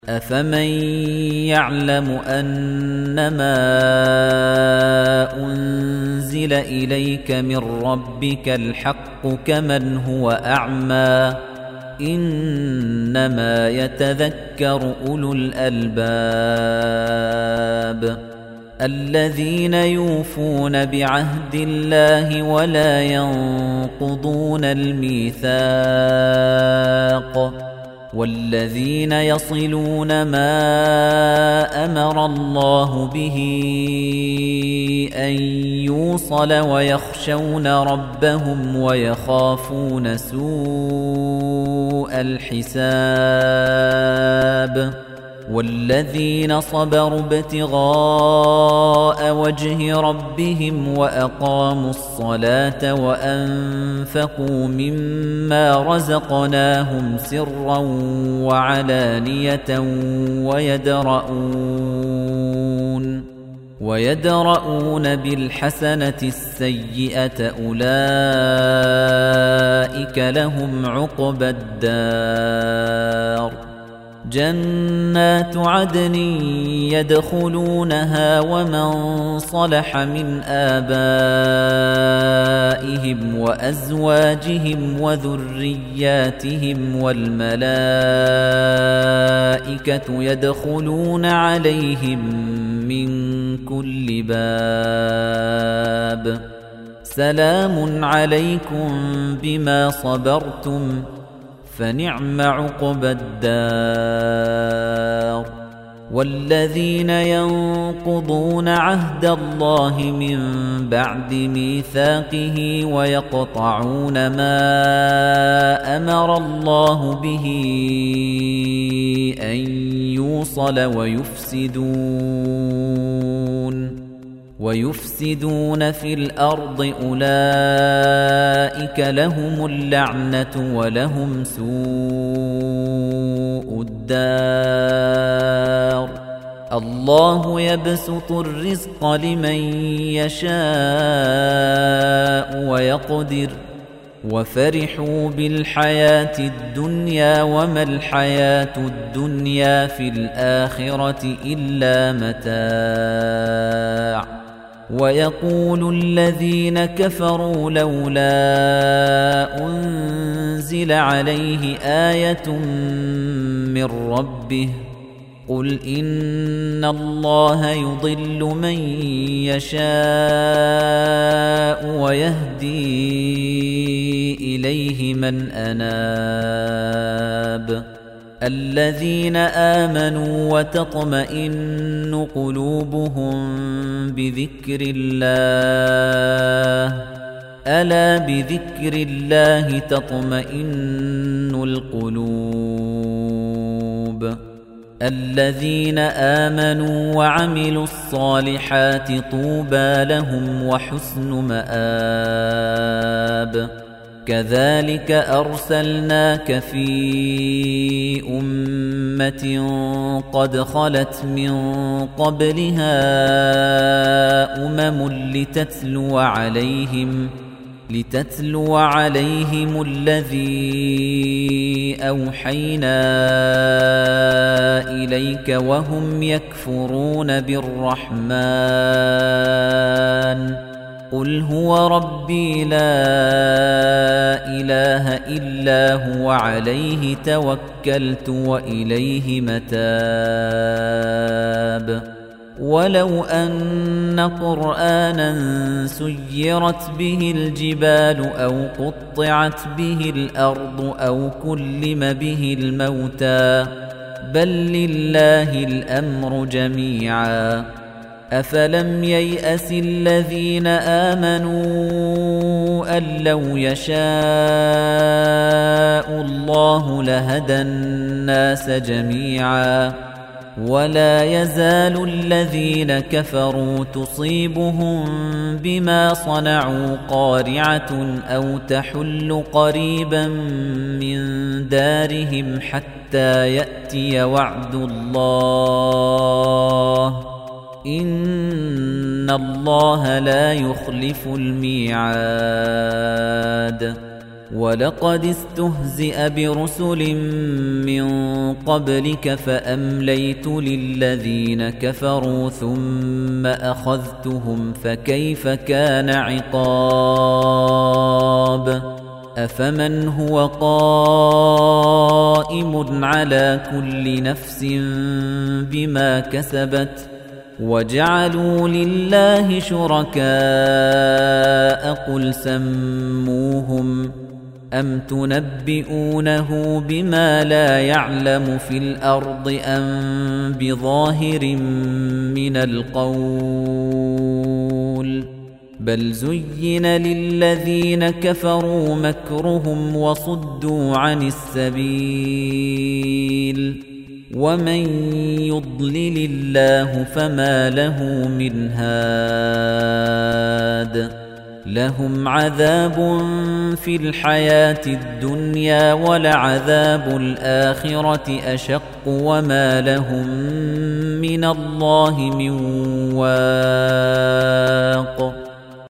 أَفَمَن يَعْلَمُ أَنَّمَا أُنزِلَ إِلَيْكَ مِن رَّبِّكَ الْحَقُّ كَمَنْ هُوَ أَعْمَىٰ ۚ إِنَّمَا يَتَذَكَّرُ أُولُو الْأَلْبَابِ الَّذِينَ يُوفُونَ بِعَهْدِ اللَّهِ وَلَا يَنقُضُونَ الْمِيثَاقَ وَالَّذِينَ يَصِلُونَ مَا أَمَرَ اللَّهُ بِهِ أَن يُوصَلَ وَيَخْشَوْنَ رَبَّهُمْ وَيَخَافُونَ سُوءَ الْحِسَابِ وَالَّذِينَ صَبَرُوا ابْتِغَاءَ وَجْهِ رَبِّهِمْ وَأَقَامُوا الصَّلَاةَ وَأَنفَقُوا مِمَّا رَزَقْنَاهُمْ سِرًّا وَعَلَانِيَةً وَيَدْرَءُونَ بِالْحَسَنَةِ السَّيِّئَةَ أُولَٰئِكَ لَهُمْ عُقْبَى الدَّارِ جَنَّاتُ عَدْنٍ يَدْخُلُونَهَا وَمَن صَلَحَ مِنْ آبَائِهِمْ وَأَزْوَاجِهِمْ وَذُرِّيَّاتِهِمْ وَالْمَلَائِكَةُ يَدْخُلُونَ عَلَيْهِم مِّن كُلِّ بَابٍ سَلَامٌ عَلَيْكُم بِمَا صَبَرْتُمْ فَنِعْمَ عُقْبَى الدَّارِ وَالَّذِينَ يَنقُضُونَ عَهْدَ اللَّهِ مِن بَعْدِ مِيثَاقِهِ وَيَقْطَعُونَ مَا أَمَرَ اللَّهُ بِهِ أَن يُوصَلَ وَيُفْسِدُونَ فِي الْأَرْضِ أُولَئِكَ لَهُمُ اللَّعْنَةُ وَلَهُمْ سُوءُ الدَّارِ اللَّهُ يَبْسُطُ الرِّزْقَ لِمَن يَشَاءُ وَيَقْدِرُ وَفَرِحُوا بِالْحَيَاةِ الدُّنْيَا وَمَا الْحَيَاةُ الدُّنْيَا فِي الْآخِرَةِ إِلَّا مَتَاعٌ وَيَقُولُ الَّذِينَ كَفَرُوا لَوْلَا أُنزِلَ عَلَيْهِ آيَةٌ مِّن رَّبِّهِ قُلْ إِنَّ اللَّهَ يُضِلُّ مَن يَشَاءُ وَيَهْدِي إِلَيْهِ مَنْ أَنَابَ الَّذِينَ آمَنُوا وَتَطْمَئِنُّ قُلُوبُهُم بِذِكْرِ اللَّهِ أَلَا بِذِكْرِ اللَّهِ تَطْمَئِنُّ الْقُلُوبُ الَّذِينَ آمَنُوا وَعَمِلُوا الصَّالِحَاتِ طُوبَى لَهُمْ وَحُسْنُ مَآبٍ كَذَلِكَ أَرْسَلْنَاكَ فِي أُمَّةٍ قَدْ خَلَتْ مِن قَبْلِهَا لِتَتْلُوَ عَلَيْهِمُ الَّذِي أَوْحَيْنَا إِلَيْكَ وَهُمْ يَكْفُرُونَ بِالرَّحْمَٰنِ قُلْ هُوَ رَبِّي لَا إِلَٰهَ إِلَّا هُوَ عَلَيْهِ تَوَكَّلْتُ وَإِلَيْهِ مَتَابِ وَلَوْ أَنَّ قُرْآنًا سُيِّرَتْ بِهِ الْجِبَالُ أَوْ قُطِّعَتْ بِهِ الْأَرْضُ أَوْ كُلِّمَ بِهِ الْمَوْتَىٰ بَل لِّلَّهِ الْأَمْرُ جَمِيعًا أَفَلَمْ يَيْأَسِ الَّذِينَ آمَنُوا أَن لَّوْ يَشَاءُ اللَّهُ لَهَدَى النَّاسَ جَمِيعًا وَلَا يَزَالُ الَّذِينَ كَفَرُوا تُصِيبُهُم بِمَا صَنَعُوا قَارِعَةٌ أَوْ تَحُلُّ قَرِيبًا مِّن دَارِهِمْ حَتَّىٰ يَأْتِيَ وَعْدُ اللَّهِ إِنَّ اللَّهَ لَا يُخْلِفُ الْمِيعَادَ وَلَقَدِ اسْتُهْزِئَ بِرُسُلٍ مِّن قَبْلِكَ فَأَمْلَيْتُ لِلَّذِينَ كَفَرُوا ثُمَّ أَخَذْتُهُمْ فَكَيْفَ كَانَ عِقَابِ أَفَمَنْ هُوَ قَائِمٌ عَلَى كُلِّ نَفْسٍ بِمَا كَسَبَتْ وَجَعَلُوا لِلَّهِ شُرَكَاءَ قُلْ سَمُّوهُمْ أَمْ تُنَبِّئُونَهُ بِمَا لَا يَعْلَمُ فِي الْأَرْضِ أَمْ بِظَاهِرٍ مِّنَ الْقَوْلِ بَلْ زُيِّنَ لِلَّذِينَ كَفَرُوا مَكْرُهُمْ وَصُدُّوا عَنِ السَّبِيلِ وَمَن يُضْلِلِ اللَّهُ فَمَا لَهُ مِنْ هَادٍ لَهُمْ عَذَابٌ فِي الْحَيَاةِ الدُّنْيَا وَلَعَذَابُ الْآخِرَةِ أَشَقُّ وَمَا لَهُم مِّنَ اللَّهِ مِن وَاقٍ